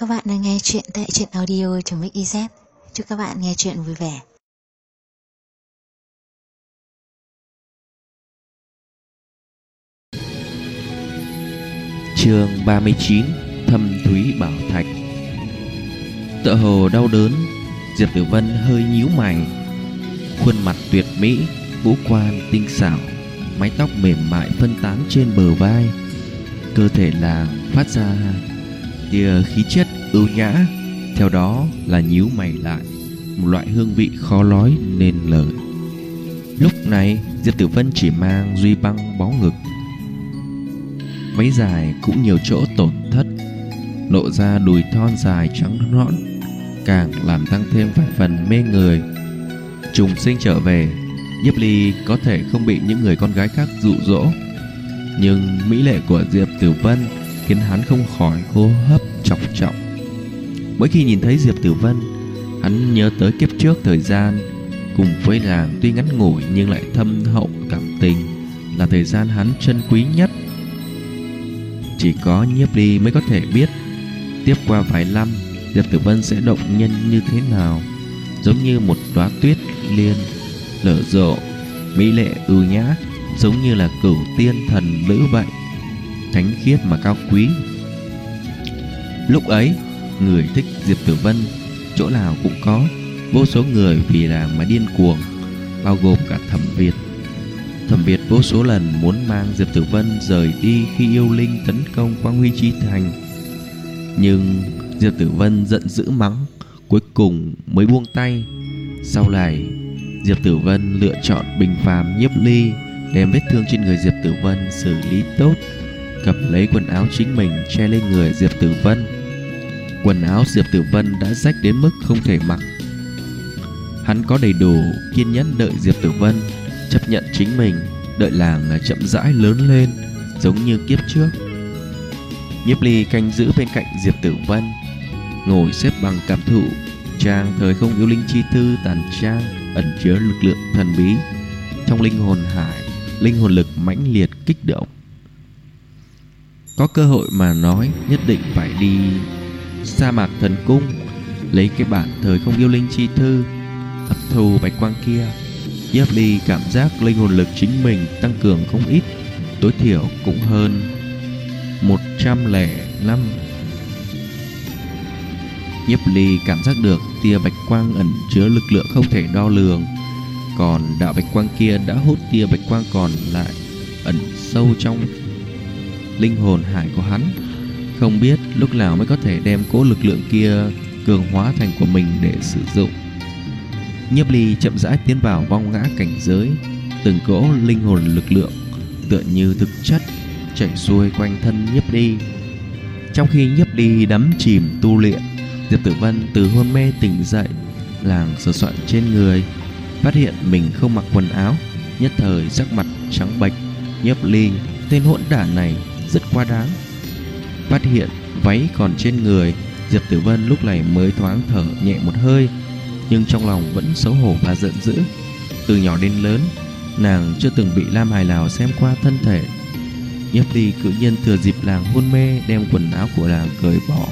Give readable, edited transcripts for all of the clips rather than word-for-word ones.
các bạn đang nghe chuyện tại truyện audio.mix.iz. Chúc các bạn nghe chuyện vui vẻ. Chương 39: Thâm thúy bảo thạch. Tựa hồ đau đớn, Diệp Tử Vân hơi nhíu mày. Khuôn mặt tuyệt mỹ, ngũ quan tinh xảo, mái tóc mềm mại phân tán trên bờ vai. Cơ thể nàng phát ra tia khí chất ưu nhã, theo đó là nhíu mày lại, một loại hương vị khó nói nên lời. Lúc này Diệp Tử Vân chỉ mang duy băng bó ngực, váy dài cũng nhiều chỗ tổn thất, lộ ra đùi thon dài trắng nõn, càng làm tăng thêm vài phần mê người. Trùng sinh trở về, Nhiếp Ly có thể không bị những người con gái khác dụ dỗ, nhưng mỹ lệ của Diệp Tử Vân khiến hắn không khỏi hô hấp trọng trọng. Mỗi khi nhìn thấy Diệp Tử Vân, hắn nhớ tới kiếp trước thời gian cùng với nàng tuy ngắn ngủi nhưng lại thâm hậu cảm tình, là thời gian hắn trân quý nhất. Chỉ có Nhiếp Ly mới có thể biết tiếp qua vài năm Diệp Tử Vân sẽ động nhân như thế nào, giống như một đóa tuyết liên nở rộ, mỹ lệ ưu nhã, giống như là cửu tiên thần nữ vậy, thánh khiết mà cao quý. Lúc ấy, người thích Diệp Tử Vân chỗ nào cũng có, vô số người vì nàng mà điên cuồng, bao gồm cả Thẩm Việt. Thẩm Việt vô số lần muốn mang Diệp Tử Vân rời đi khi yêu linh tấn công Quang Huy Chi Thành, nhưng Diệp Tử Vân giận dữ mắng, cuối cùng mới buông tay. Sau này Diệp Tử Vân lựa chọn bình phàm Nhiếp Ly, đem vết thương trên người Diệp Tử Vân xử lý tốt, cầm lấy quần áo chính mình che lên người Diệp Tử Vân. Quần áo Diệp Tử Vân đã rách đến mức không thể mặc. Hắn có đầy đủ kiên nhẫn đợi Diệp Tử Vân chấp nhận chính mình, đợi nàng chậm rãi lớn lên, giống như kiếp trước. Nhiếp Ly canh giữ bên cạnh Diệp Tử Vân, ngồi xếp bằng cảm thụ trang thời không yêu linh chi thư tàn trang ẩn chứa lực lượng thần bí. Trong linh hồn hải, linh hồn lực mãnh liệt kích động. Có cơ hội mà nói nhất định phải đi sa mạc thần cung, lấy cái bản thời không yêu linh chi thư, hấp thu bạch quang kia. Nhiếp Ly cảm giác linh hồn lực chính mình tăng cường không ít, tối thiểu cũng hơn 105. Nhiếp Ly cảm giác được tia bạch quang ẩn chứa lực lượng không thể đo lường, còn đạo bạch quang kia đã hút tia bạch quang còn lại ẩn sâu trong linh hồn hải của hắn. Không biết lúc nào mới có thể đem cỗ lực lượng kia cường hóa thành của mình để sử dụng. Nhiếp Ly chậm rãi tiến vào vong ngã cảnh giới, từng cỗ linh hồn lực lượng tựa như thực chất chảy xuôi quanh thân Nhiếp Ly. Trong khi Nhiếp Ly đắm chìm tu luyện, Diệp Tử Vân từ hôn mê tỉnh dậy, làng sờ soạn trên người, phát hiện mình không mặc quần áo, nhất thời sắc mặt trắng bệch. Nhiếp Ly, tên hỗn đản này rất quá đáng. Phát hiện váy còn trên người, Diệp Tử Vân lúc này mới thoáng thở nhẹ một hơi, nhưng trong lòng vẫn xấu hổ và giận dữ. Từ nhỏ đến lớn, nàng chưa từng bị Lam Hải nào xem qua thân thể. Nhiếp Ly cự nhiên thừa dịp làng hôn mê đem quần áo của làng cởi bỏ.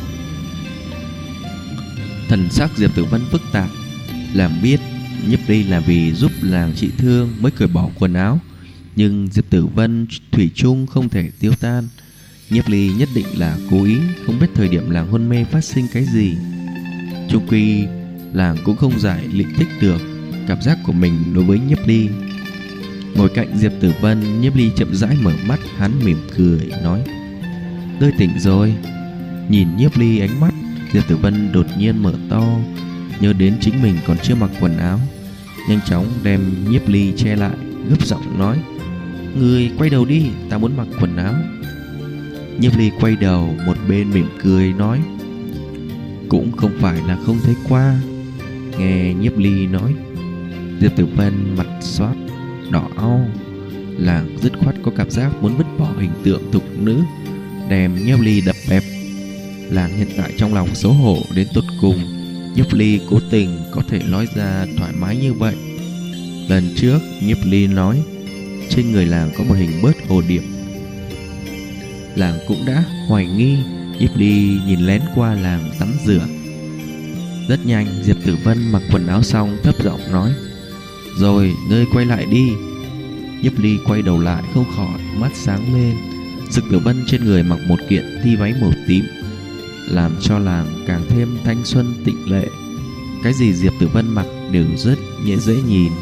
Thần sắc Diệp Tử Vân phức tạp, làm biết Nhiếp Ly là vì giúp làng trị thương mới cởi bỏ quần áo, nhưng Diệp Tử Vân thủy chung không thể tiêu tan. Nhiếp Ly nhất định là cố ý, không biết thời điểm làng hôn mê phát sinh cái gì. Chung quy làng cũng không giải lịnh thích được cảm giác của mình đối với Nhiếp Ly. Ngồi cạnh Diệp Tử Vân, Nhiếp Ly chậm rãi mở mắt, hắn mỉm cười nói: "Tôi tỉnh rồi." Nhìn Nhiếp Ly, ánh mắt Diệp Tử Vân đột nhiên mở to, nhớ đến chính mình còn chưa mặc quần áo, nhanh chóng đem Nhiếp Ly che lại, gấp giọng nói: "Ngươi quay đầu đi, ta muốn mặc quần áo." Nhiếp Ly quay đầu, một bên mỉm cười nói: "Cũng không phải là không thấy qua." Nghe Nhiếp Ly nói, Diệp Tử Vân mặt xoát đỏ au, làng dứt khoát có cảm giác muốn vứt bỏ hình tượng thục nữ, đem Nhiếp Ly đập bẹp. Làng hiện tại trong lòng xấu hổ đến tột cùng. Nhiếp Ly cố tình có thể nói ra thoải mái như vậy. Lần trước Nhiếp Ly nói trên người làng có một hình bớt hồ điệp, làng cũng đã hoài nghi Nhiếp Ly nhìn lén qua làng tắm rửa. Rất nhanh Diệp Tử Vân mặc quần áo xong thấp giọng nói: "Rồi ngươi quay lại đi." Nhiếp Ly quay đầu lại không khỏi mắt sáng lên. Diệp Tử Vân trên người mặc một kiện ti váy màu tím, làm cho làng càng thêm thanh xuân tịnh lệ. Cái gì Diệp Tử Vân mặc đều rất dễ nhìn.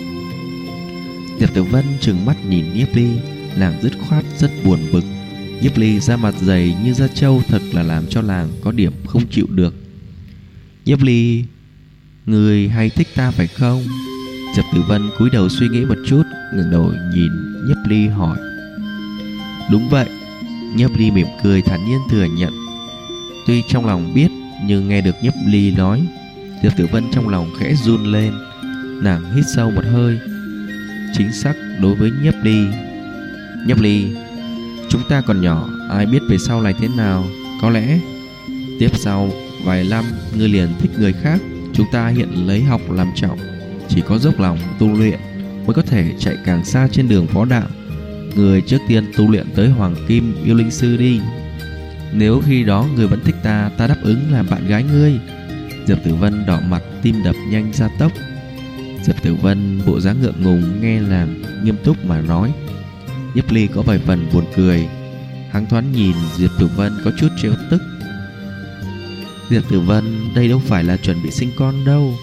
Diệp Tử Vân trừng mắt nhìn Nhiếp Ly, nàng dứt khoát rất buồn bực. Nhiếp Ly da mặt dày như da trâu thật là làm cho làng có điểm không chịu được. "Nhiếp Ly, người hay thích ta phải không?" Diệp Tử Vân cúi đầu suy nghĩ một chút, ngẩng đầu nhìn Nhiếp Ly hỏi. "Đúng vậy." Nhiếp Ly mỉm cười thản nhiên thừa nhận. Tuy trong lòng biết, nhưng nghe được Nhiếp Ly nói, Diệp Tử Vân trong lòng khẽ run lên. Nàng hít sâu một hơi. Chính xác đối với Nhiếp Ly: "Nhiếp Ly, chúng ta còn nhỏ, ai biết về sau này thế nào. Có lẽ tiếp sau vài năm ngươi liền thích người khác. Chúng ta hiện lấy học làm trọng, chỉ có dốc lòng tu luyện mới có thể chạy càng xa trên đường võ đạo. Người trước tiên tu luyện tới Hoàng Kim Yêu Linh Sư đi. Nếu khi đó người vẫn thích ta, ta đáp ứng làm bạn gái ngươi." Diệp Tử Vân đỏ mặt, tim đập nhanh gia tốc. Diệp Tử Vân bộ dáng ngượng ngùng nghe làm nghiêm túc mà nói. Nhiếp Ly có vài phần buồn cười. Hắn thoáng nhìn Diệp Tử Vân có chút trêu tức. "Diệp Tử Vân, đây đâu phải là chuẩn bị sinh con đâu."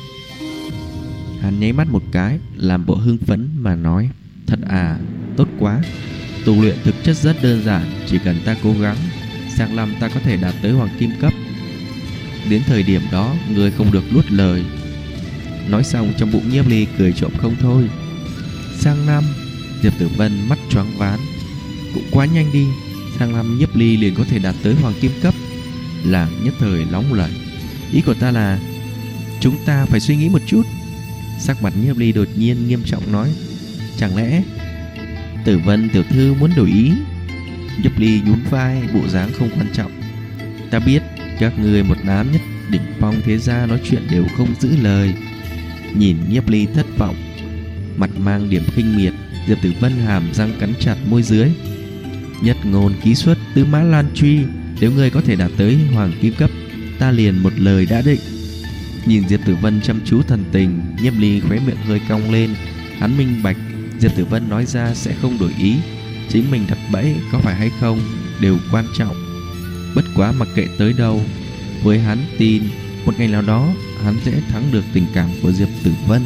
Hắn nháy mắt một cái, làm bộ hưng phấn mà nói: "Thật à, tốt quá. Tu luyện thực chất rất đơn giản, chỉ cần ta cố gắng, sang năm ta có thể đạt tới Hoàng Kim cấp. Đến thời điểm đó, ngươi không được nuốt lời." Nói xong trong bụng Nhiếp Ly cười trộm không thôi. Sang năm? Diệp Tử Vân mắt choáng váng. Cũng quá nhanh đi, sang năm Nhiếp Ly liền có thể đạt tới Hoàng Kim cấp. Làng nhất thời nóng lẩy. Ý của ta là chúng ta phải suy nghĩ một chút. Sắc mặt Nhiếp Ly đột nhiên nghiêm trọng nói: "Chẳng lẽ Tử Vân tiểu thư muốn đổi ý?" Nhiếp Ly nhún vai, bộ dáng không quan trọng. "Ta biết các người một đám nhất đỉnh phong thế gia nói chuyện đều không giữ lời." Nhìn Nhiếp Ly thất vọng, mặt mang điểm khinh miệt, Diệp Tử Vân hàm răng cắn chặt môi dưới. "Nhất ngôn ký xuất, tứ mã lan truy. Nếu ngươi có thể đạt tới Hoàng Kim cấp, ta liền một lời đã định." Nhìn Diệp Tử Vân chăm chú thần tình, Nhiếp Ly khóe miệng hơi cong lên. Hắn minh bạch Diệp Tử Vân nói ra sẽ không đổi ý. Chính mình đặt bẫy có phải hay không đều quan trọng. Bất quá mặc kệ tới đâu, với hắn tin một ngày nào đó hắn sẽ thắng được tình cảm của Diệp Tử Vân.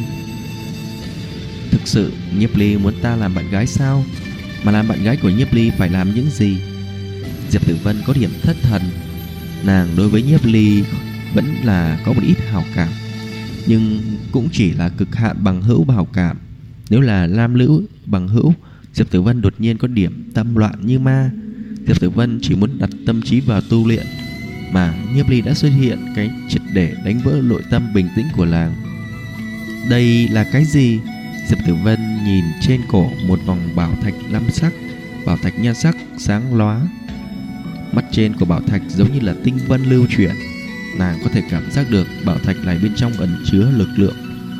Thực sự Nhiếp Ly muốn ta làm bạn gái sao? Mà làm bạn gái của Nhiếp Ly phải làm những gì? Diệp Tử Vân có điểm thất thần. Nàng đối với Nhiếp Ly vẫn là có một ít hảo cảm, nhưng cũng chỉ là cực hạn bằng hữu hảo cảm. Nếu là lam lữ bằng hữu, Diệp Tử Vân đột nhiên có điểm tâm loạn như ma. Diệp Tử Vân chỉ muốn đặt tâm trí vào tu luyện, mà Nhiếp Ly đã xuất hiện cái triệt để đánh vỡ nội tâm bình tĩnh của làng. Đây là cái gì? Diệp Tử Vân nhìn trên cổ một vòng bảo thạch lam sắc, bảo thạch nhan sắc sáng lóa. Mắt trên của bảo thạch giống như là tinh vân lưu chuyển. Nàng có thể cảm giác được bảo thạch này bên trong ẩn chứa lực lượng.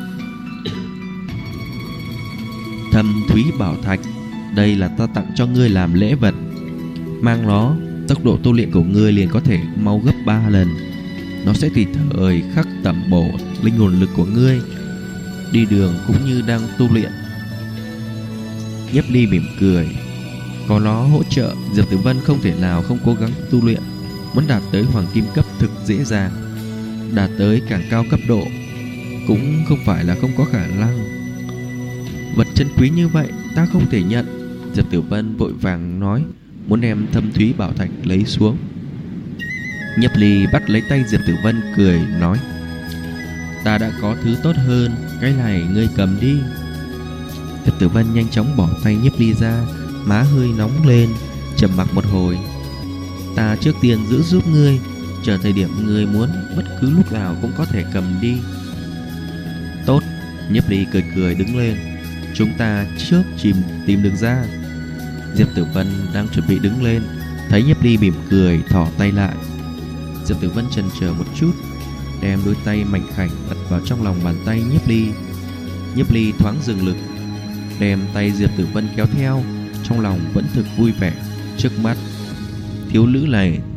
Thâm thúy bảo thạch, đây là ta tặng cho ngươi làm lễ vật. Mang nó, tốc độ tu luyện của ngươi liền có thể mau gấp 3 lần. Nó sẽ tùy thời khắc tẩm bổ linh hồn lực của ngươi, đi đường cũng như đang tu luyện. Nhiếp Ly mỉm cười. Có nó hỗ trợ, Diệp Tử Vân không thể nào không cố gắng tu luyện. Muốn đạt tới Hoàng Kim cấp thực dễ dàng, đạt tới càng cao cấp độ cũng không phải là không có khả năng. Vật chân quý như vậy ta không thể nhận. Diệp Tử Vân vội vàng nói, muốn đem thâm thúy bảo thạch lấy xuống. Nhiếp Ly bắt lấy tay Diệp Tử Vân cười nói, ta đã có thứ tốt hơn, cái này ngươi cầm đi. Diệp Tử Vân nhanh chóng bỏ tay Nhiếp Ly ra, má hơi nóng lên, trầm mặc một hồi. Ta trước tiên giữ giúp ngươi, chờ thời điểm ngươi muốn, bất cứ lúc nào cũng có thể cầm đi. Tốt. Nhiếp Ly cười cười đứng lên. Chúng ta trước tìm đường ra. Diệp Tử Vân đang chuẩn bị đứng lên, thấy Nhiếp Ly mỉm cười thỏ tay lại. Diệp Tử Vân chần chờ một chút, đem đôi tay mảnh khảnh đặt vào trong lòng bàn tay Nhiếp Ly. Nhiếp Ly thoáng dừng lực, đem tay Diệp Tử Vân kéo theo, trong lòng vẫn thực vui vẻ. Trước mắt thiếu nữ này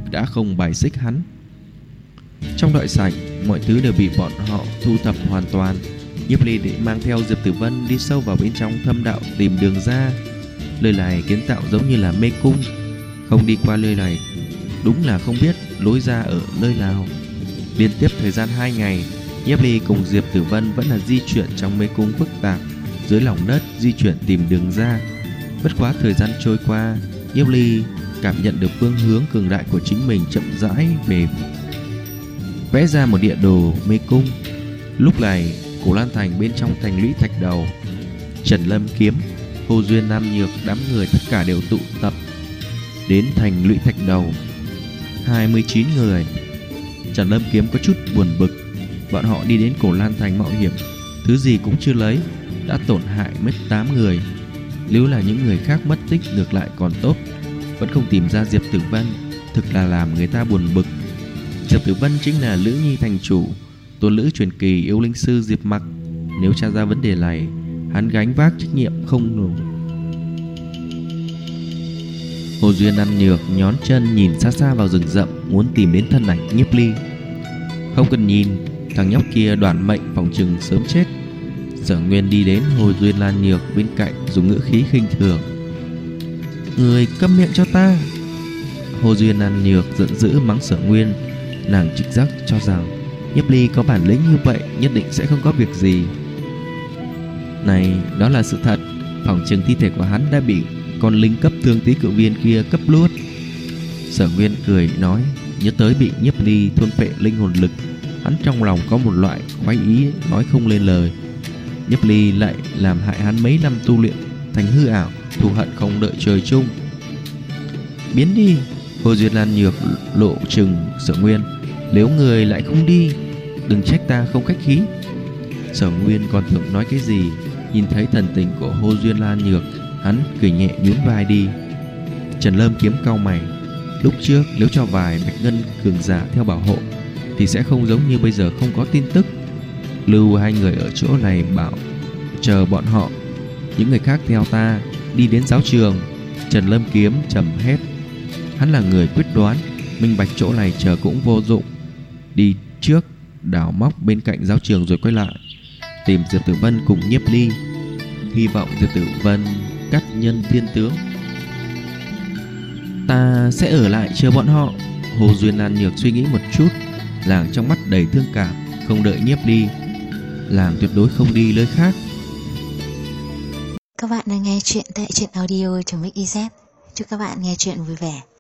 đã không bài xích hắn. Trong đại sảnh, mọi thứ đều bị bọn họ thu thập hoàn toàn. Nhiếp Ly để mang theo Diệp Tử Vân đi sâu vào bên trong thâm đạo tìm đường ra. Nơi này kiến tạo giống như là mê cung, không đi qua nơi này đúng là không biết lối ra ở nơi nào. Liên tiếp thời gian 2 ngày, Nhiếp Ly cùng Diệp Tử Vân vẫn là di chuyển trong mê cung phức tạp dưới lòng đất, di chuyển tìm đường ra. Bất quá thời gian trôi qua, Nhiếp Ly cảm nhận được phương hướng cường đại của chính mình chậm rãi về vẽ ra một địa đồ mê cung. Lúc này, Cổ Lan Thành bên trong thành lũy Thạch Đầu, Trần Lâm Kiếm, Hồ Duyên, Nam Nhược, đám người tất cả đều tụ tập đến thành lũy Thạch Đầu. 29 người. Trần Lâm Kiếm có chút buồn bực. Bọn họ đi đến Cổ Lan Thành mạo hiểm, thứ gì cũng chưa lấy, đã tổn hại mất 8 người. Nếu là những người khác mất tích ngược lại còn tốt, vẫn không tìm ra Diệp Tử Vân, thực là làm người ta buồn bực. Diệp Tử Vân chính là Lữ Nhi thành chủ, tôn lữ truyền kỳ yêu linh sư Diệp Mặc. Nếu tra ra vấn đề này, hắn gánh vác trách nhiệm không nổi. Hồ Duyên Nam Nhược nhón chân nhìn xa xa vào rừng rậm, muốn tìm đến thân ảnh Nhiếp Ly. Không cần nhìn, thằng nhóc kia đoản mệnh phòng chừng sớm chết. Sở Nguyên đi đến Hồ Duyên Lan Nhược bên cạnh, dùng ngữ khí khinh thường: "Người câm miệng cho ta!" Hồ Duyên Lan Nhược giận dữ mắng Sở Nguyên. Nàng trực giác cho rằng Nhiếp Ly có bản lĩnh như vậy nhất định sẽ không có việc gì. Này, đó là sự thật. Phòng chừng thi thể của hắn đã bị con linh cấp thương tí cự viên kia cấp luốt. Sở Nguyên cười nói, nhớ tới bị Nhiếp Ly thôn phệ linh hồn lực, hắn trong lòng có một loại khoái ý nói không lên lời. Nhiếp Ly lại làm hại hắn mấy năm tu luyện thành hư ảo, thù hận không đợi trời chung. Biến đi! Hồ Duyên Lan Nhược lộ chừng Sở Nguyên, nếu người lại không đi, đừng trách ta không khách khí. Sở Nguyên còn tưởng nói cái gì, nhìn thấy thần tình của Hồ Duyên Lan Nhược, hắn cười nhẹ nhún vai đi. Trần Lâm Kiếm cau mày. Lúc trước nếu cho vài bạch ngân cường giả theo bảo hộ thì sẽ không giống như bây giờ không có tin tức. Lưu hai người ở chỗ này bảo chờ bọn họ, những người khác theo ta đi đến giáo trường. Trần Lâm Kiếm trầm hét. Hắn là người quyết đoán, minh bạch chỗ này chờ cũng vô dụng. Đi trước, đào móc bên cạnh giáo trường rồi quay lại tìm Diệp Tử Vân cùng Nhiếp Ly. Hy vọng Diệp Tử Vân cắt nhân thiên tướng. Ta sẽ ở lại chờ bọn họ. Hồ Duyên Lan Nhược suy nghĩ một chút, làng trong mắt đầy thương cảm, không đợi Nhiếp Ly, làng tuyệt đối không đi nơi khác. Các bạn đang nghe chuyện tại truyện audio.mix.iz. Chúc các bạn nghe chuyện vui vẻ.